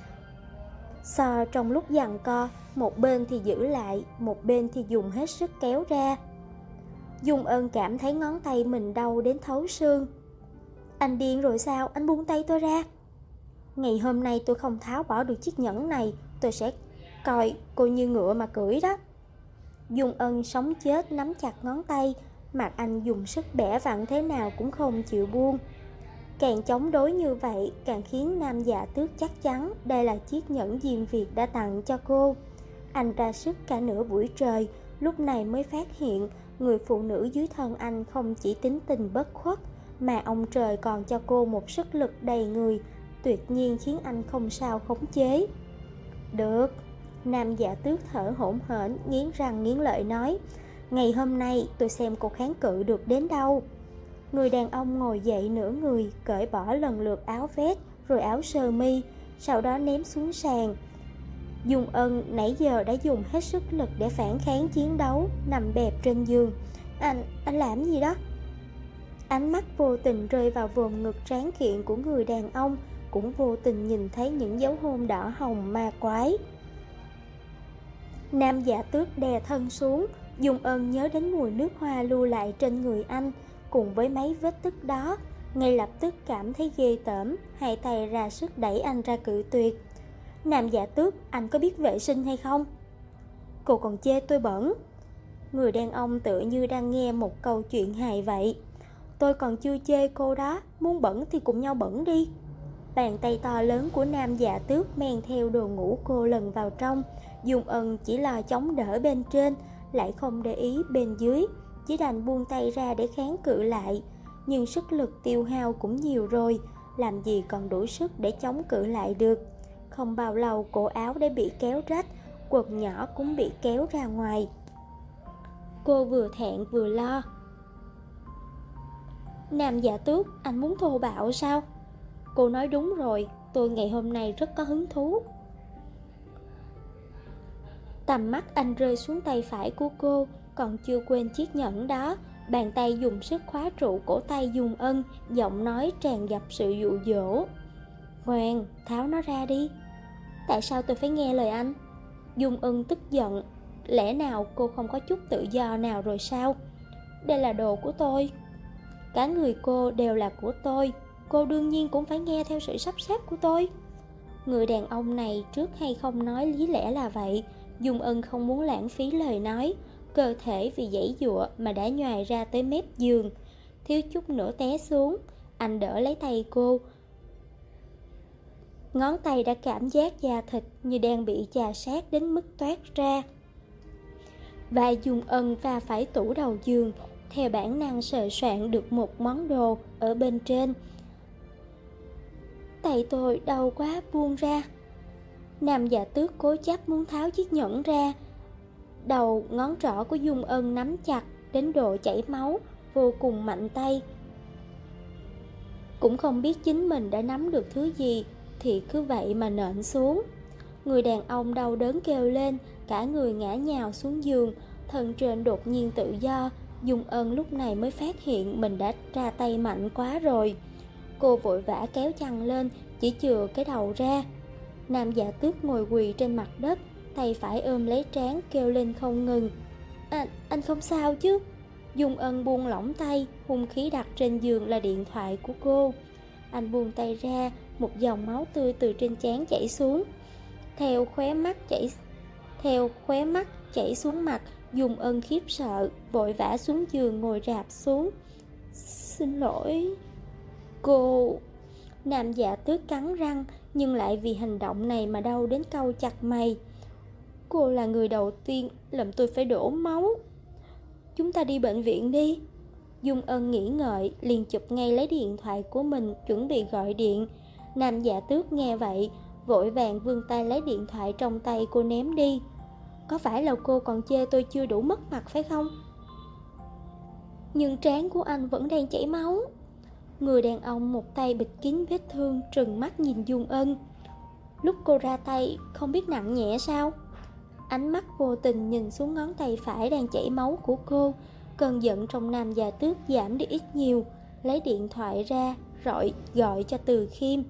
Trong lúc giằng co, một bên thì giữ lại, một bên thì dùng hết sức kéo ra. Dung Ân cảm thấy ngón tay mình đau đến thấu xương. Anh điên rồi sao? Anh buông tay tôi ra. Ngày hôm nay tôi không tháo bỏ được chiếc nhẫn này, tôi sẽ coi cô như ngựa mà cưỡi đó. Dung Ân sống chết nắm chặt ngón tay, mặt anh dùng sức bẻ vặn thế nào cũng không chịu buông. Càng chống đối như vậy, càng khiến nam dạ tước chắc chắn đây là chiếc nhẫn Diêm Việt đã tặng cho cô. Anh ra sức cả nửa buổi trời, lúc này mới phát hiện người phụ nữ dưới thân anh không chỉ tính tình bất khuất, mà ông trời còn cho cô một sức lực đầy người, tuyệt nhiên khiến anh không sao khống chế. Được, nam dạ tước thở hổn hển, nghiến răng nghiến lợi nói, ngày hôm nay tôi xem cô kháng cự được đến đâu. Người đàn ông ngồi dậy nửa người, cởi bỏ lần lượt áo vest, rồi áo sơ mi, sau đó ném xuống sàn. Dung Ân nãy giờ đã dùng hết sức lực để phản kháng chiến đấu, nằm bẹp trên giường. Anh làm gì đó? Ánh mắt vô tình rơi vào vùng ngực tráng kiện của người đàn ông, cũng vô tình nhìn thấy những dấu hôn đỏ hồng ma quái. Nam dạ tước đè thân xuống. Dung Ân nhớ đến mùi nước hoa lưu lại trên người anh, cùng với mấy vết tích đó, ngay lập tức cảm thấy ghê tởm, hai tay ra sức đẩy anh ra cự tuyệt. Nam Dạ Tước, anh có biết vệ sinh hay không? Cô còn chê tôi bẩn. Người đàn ông tựa như đang nghe một câu chuyện hài vậy. Tôi còn chưa chê cô đó, muốn bẩn thì cùng nhau bẩn đi. Bàn tay to lớn của Nam Dạ Tước men theo đồ ngủ cô lần vào trong. Dung Ân chỉ lo chống đỡ bên trên, lại không để ý bên dưới, chỉ đành buông tay ra để kháng cự lại. Nhưng sức lực tiêu hao cũng nhiều rồi, làm gì còn đủ sức để chống cự lại được. Không bao lâu cổ áo đã bị kéo rách, quần nhỏ cũng bị kéo ra ngoài. Cô vừa thẹn vừa lo. Nam Dạ Tước, anh muốn thô bạo sao? Cô nói đúng rồi, tôi ngày hôm nay rất có hứng thú. Tầm mắt anh rơi xuống tay phải của cô, còn chưa quên chiếc nhẫn đó. Bàn tay dùng sức khóa trụ cổ tay Dung Ân, giọng nói tràn ngập sự dụ dỗ. Ngoan, tháo nó ra đi. Tại sao tôi phải nghe lời anh? Dung Ân tức giận. Lẽ nào cô không có chút tự do nào rồi sao? Đây là đồ của tôi. Cả người cô đều là của tôi. Cô đương nhiên cũng phải nghe theo sự sắp xếp của tôi. Người đàn ông này trước hay không nói lý lẽ là vậy. Dung Ân không muốn lãng phí lời nói. Cơ thể vì giãy giụa mà đã nhoài ra tới mép giường, thiếu chút nữa té xuống. Anh đỡ lấy tay cô. Ngón tay đã cảm giác da thịt như đang bị chà sát đến mức toát ra. Vai Dung Ân va phải tủ đầu giường, theo bản năng sờ soạn được một món đồ ở bên trên. Tay tôi đau quá, buông ra. Nam Dạ Tước cố chấp muốn tháo chiếc nhẫn ra. Đầu ngón trỏ của Dung Ân nắm chặt đến độ chảy máu, vô cùng mạnh tay. Cũng không biết chính mình đã nắm được thứ gì, thì cứ vậy mà nện xuống. Người đàn ông đau đớn kêu lên, cả người ngã nhào xuống giường, thân trên đột nhiên tự do. Dung Ân lúc này mới phát hiện mình đã ra tay mạnh quá rồi. Cô vội vã kéo chăn lên, chỉ chừa cái đầu ra. Nam Dạ Tước ngồi quỳ trên mặt đất, tay phải ôm lấy trán kêu lên không ngừng. Anh không sao chứ? Dung Ân buông lỏng tay, hung khí đặt trên giường là điện thoại của cô. Anh buông tay ra, một dòng máu tươi từ trên trán chảy xuống, theo khóe mắt chảy xuống mặt. Dung Ân khiếp sợ, vội vã xuống giường ngồi rạp xuống. Xin lỗi cô. Nam Dạ Tước cắn răng, nhưng lại vì hành động này mà đau đến cau chặt mày. Cô là người đầu tiên làm tôi phải đổ máu. Chúng ta đi bệnh viện đi. Dung Ân nghĩ ngợi, liền chụp ngay lấy điện thoại của mình, chuẩn bị gọi điện. Nam Dạ Tước nghe vậy, vội vàng vươn tay lấy điện thoại trong tay cô ném đi. Có phải là cô còn chê tôi chưa đủ mất mặt phải không? Nhưng trán của anh vẫn đang chảy máu. Người đàn ông một tay bịt kín vết thương, trừng mắt nhìn Dung Ân. Lúc cô ra tay không biết nặng nhẹ sao? Ánh mắt vô tình nhìn xuống ngón tay phải đang chảy máu của cô. Cơn giận trong Nam Dạ Tước giảm đi ít nhiều, lấy điện thoại ra gọi cho Từ Khiêm.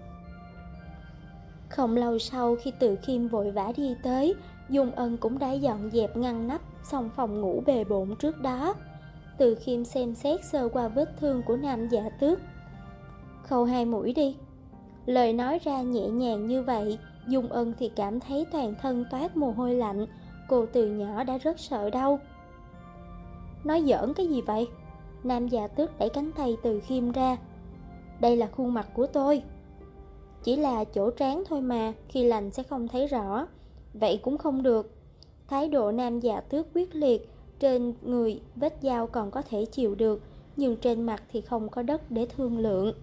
Không lâu sau, khi Từ Khiêm vội vã đi tới, Dung Ân cũng đã dọn dẹp ngăn nắp xong phòng ngủ bề bộn trước đó. Từ Khiêm xem xét sơ qua vết thương của Nam Dạ Tước. Khâu 2 mũi đi. Lời nói ra nhẹ nhàng như vậy, Dung Ân thì cảm thấy toàn thân toát mồ hôi lạnh. Cô từ nhỏ đã rất sợ đau. Nói giỡn cái gì vậy? Nam Dạ Tước đẩy cánh tay Từ Khiêm ra. Đây là khuôn mặt của tôi. Chỉ là chỗ trán thôi mà, khi lành sẽ không thấy rõ. Vậy cũng không được. Thái độ Nam Dạ Tước quyết liệt. Trên người vết dao còn có thể chịu được, nhưng trên mặt thì không có đất để thương lượng.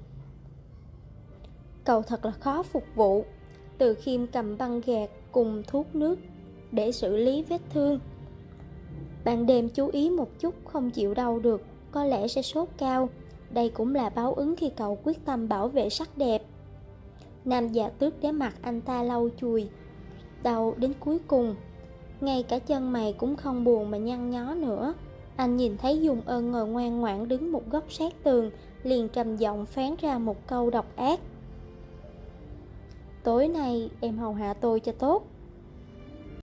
Cậu thật là khó phục vụ. Từ Khiêm cầm băng gạc cùng thuốc nước để xử lý vết thương. Ban đêm chú ý một chút, không chịu đau được, có lẽ sẽ sốt cao. Đây cũng là báo ứng khi cậu quyết tâm bảo vệ sắc đẹp. Nam Dạ Tước để mặt anh ta lau chùi đau đến cuối cùng. Ngay cả chân mày cũng không buồn mà nhăn nhó nữa. Anh nhìn thấy Dung Ân ngồi ngoan ngoãn đứng một góc sát tường, liền trầm giọng phán ra một câu độc ác. Tối nay em hầu hạ tôi cho tốt.